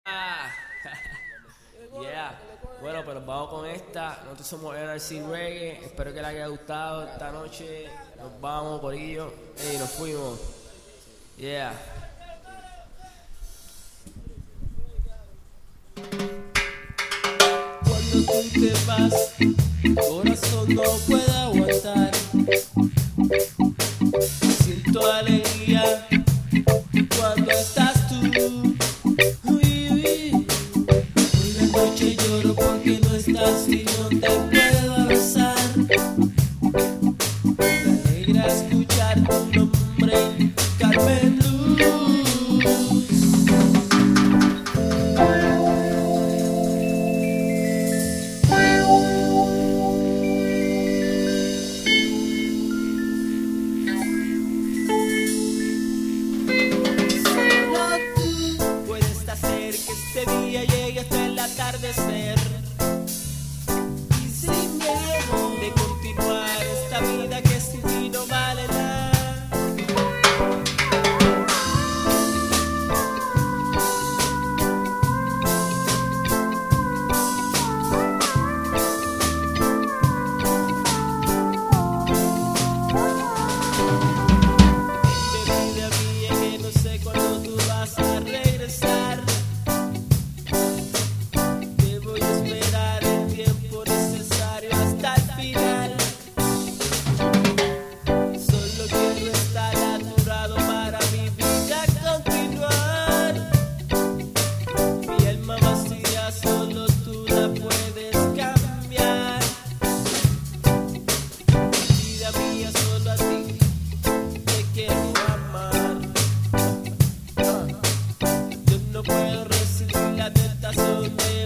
Ah, yeah. Bueno, pero vamos con esta. Nosotros somos NRC Reggae. Espero que les haya gustado esta noche. Nos vamos por ello. Y nos fuimos. Yeah. Cuando tú te vas, mi corazón no puede aguantar. Siento alegría cuando estás tú. Uy, uy. Una noche lloro porque no estás y no te puedo abrazar. Me alegra escuchar tu nombre, Carmen Luz. Puedes hacer que este día llegue hasta el atardecer y sin miedo de continuar esta vida que sin ti no vale nada. De vida mía que no sé cuándo tú vas a regresar. Te voy a esperar el tiempo necesario hasta el final. Solo quiero estar a tu lado para mi vida continuar. Mi alma vacía solo tú la puedes cambiar. Vida mía solo a ti te quiero amar. Yo no puedo resistir la tentación de